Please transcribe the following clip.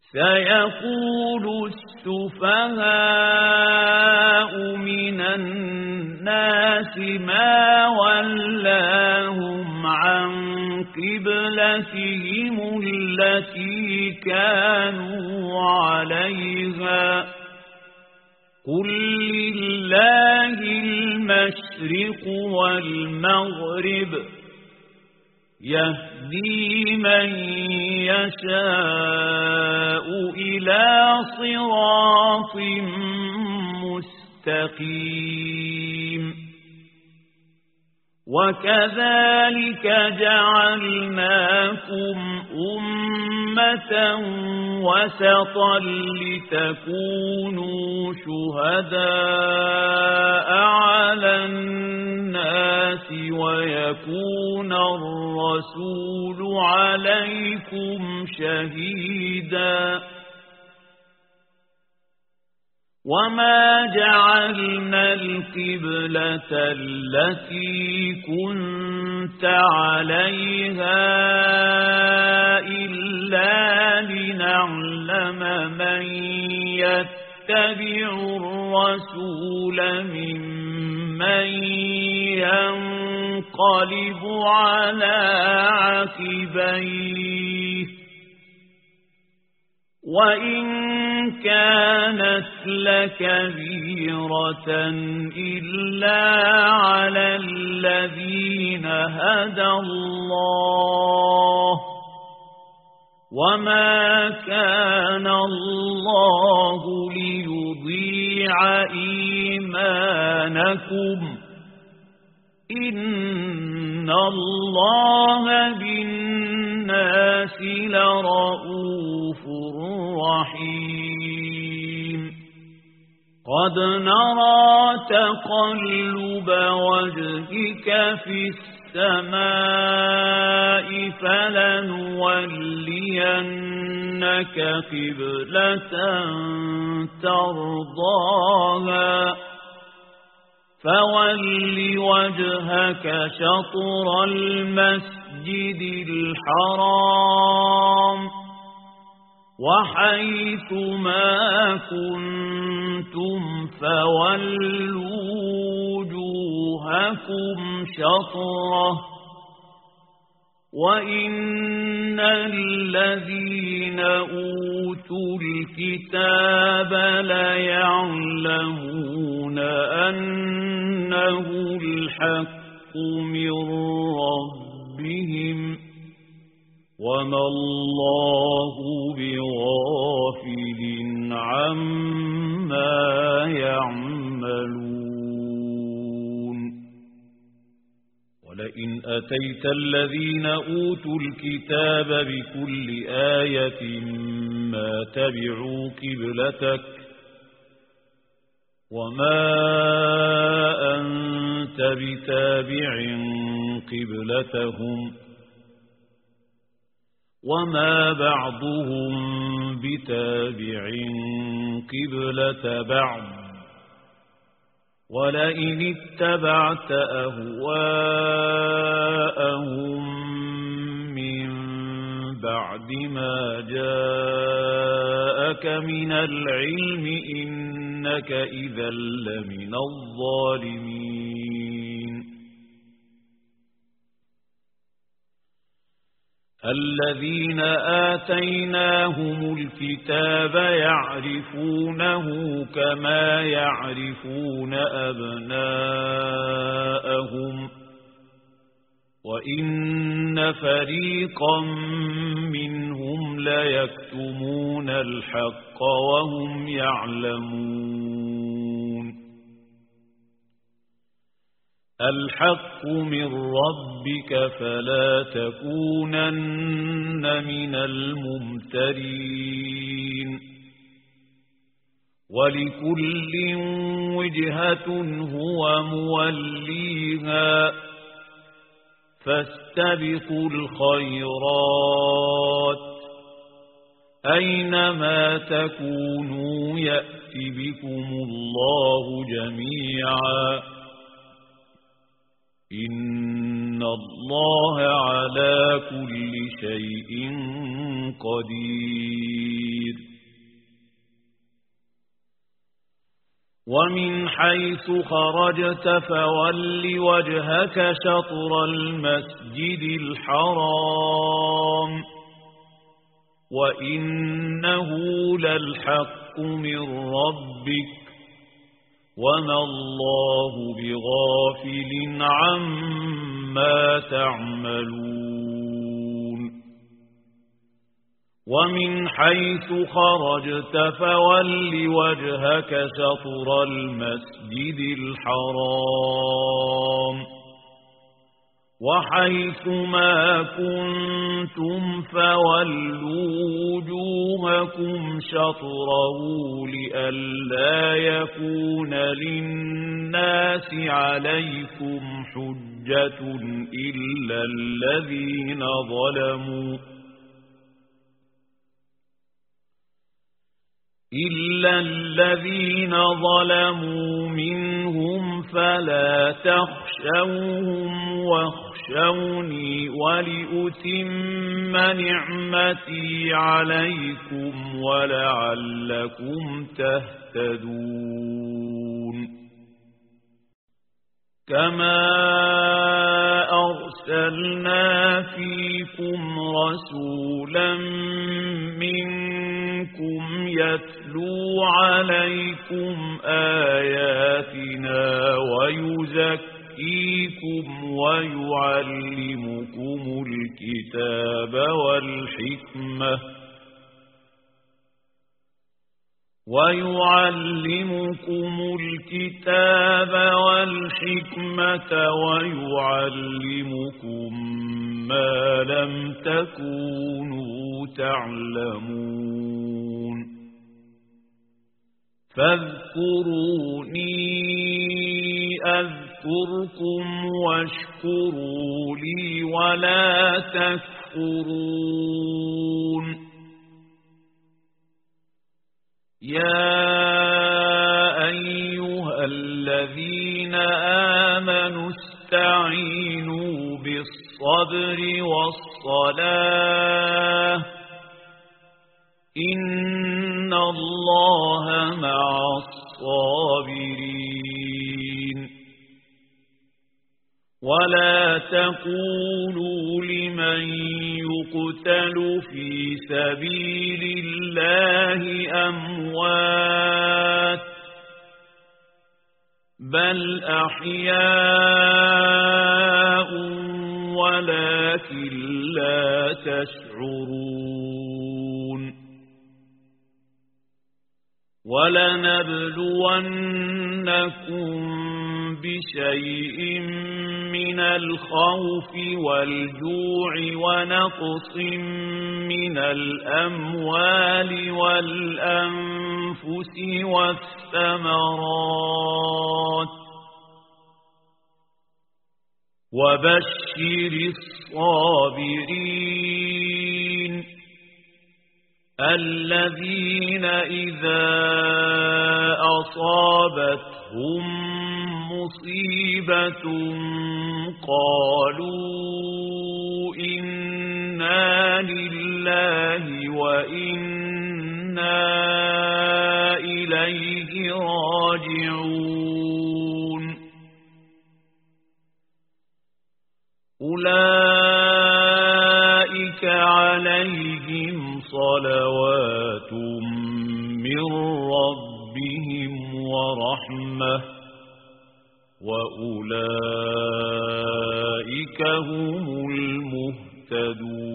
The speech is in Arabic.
سيقول السفهاء من الناس ما ولاهم عن قبلتهم التي كانوا عليها قل لله المشرق والمغرب يهدي من يشاء إلى صراط مستقيم وكذلك جعلناكم أمة وسطا لتكونوا شهداء على الناس ويكون الرسول عليكم شهيدا وما جعلنا القبلة التي كنت عليها إلا لنعلم من يتبع الرسول ممن ينقلب على عقبيه وإن كانت لكبيرة إلا على الذين هدى الله وما كان الله ليضيع إيمانكم إن الله بالناس لرؤوف رحيم قد نرى تقلب وجهك في السماء فلنولينك قبلة ترضاها فول وجهك شطر المسجد الحرام وحيث ما كنتم فولوا وجوهكم شطره وإن الذين أوتوا الكتاب ليعلمون أنه الحق من ربهم وما الله بغافل عما يعملون ولئن أتيت الذين أوتوا الكتاب بكل آية ما تبعوا قبلتك وما أنت بتابع قبلتهم وما بعضهم بتابع قبلة بعض ولئن اتبعت أهواءهم من بعد ما جاءك من العلم إنك إذا لمن الظالمين الذين آتيناهم الكتاب يعرفونه كما يعرفون أبناءهم وإن فريقا منهم ليكتمون الحق وهم يعلمون الحق من ربك فلا تكونن من الممترين ولكل وجهة هو موليها فاستبقوا الخيرات أينما تكونوا يأت بكم الله جميعا إن الله على كل شيء قدير ومن حيث خرجت فول وجهك شطر المسجد الحرام وإنه للحق من ربك وما الله بغافل عما تعملون ومن حيث خرجت فول وجهك شطر المسجد الحرام وحيث ما كنتم فولوا وجوهكم شطره لئلا يكون للناس عليكم حجة إلا الذين ظلموا منهم فلا تخشوهم واخشوني ولأتم نعمتي عليكم ولعلكم تهتدون كما أرسلنا فيكم رسولا منكم يتلو عليكم آياتنا ويزكيكم ويعلمكم الكتاب والحكمة ويعلمكم ما لم تكونوا تعلمون فاذكروني أذكركم واشكروا لي ولا تكفرون يا أيها الذين آمنوا استعينوا بالصبر والصلاة إن الله مع الصابرين ولا تقولوا لمن يقتل في سبيل الله أموات بل أحياء ولكن لا تشعرون ولنبلونكم بشيء من الخوف والجوع ونقص من الأموال والأنفس والثمرات وبشر الصابرين الذين إذا أصابتهم مصيبة قالوا إنا لله وإنا إليه راجعون أولئك عليهم صلوات من ربهم ورحمة وأولئك هم المهتدون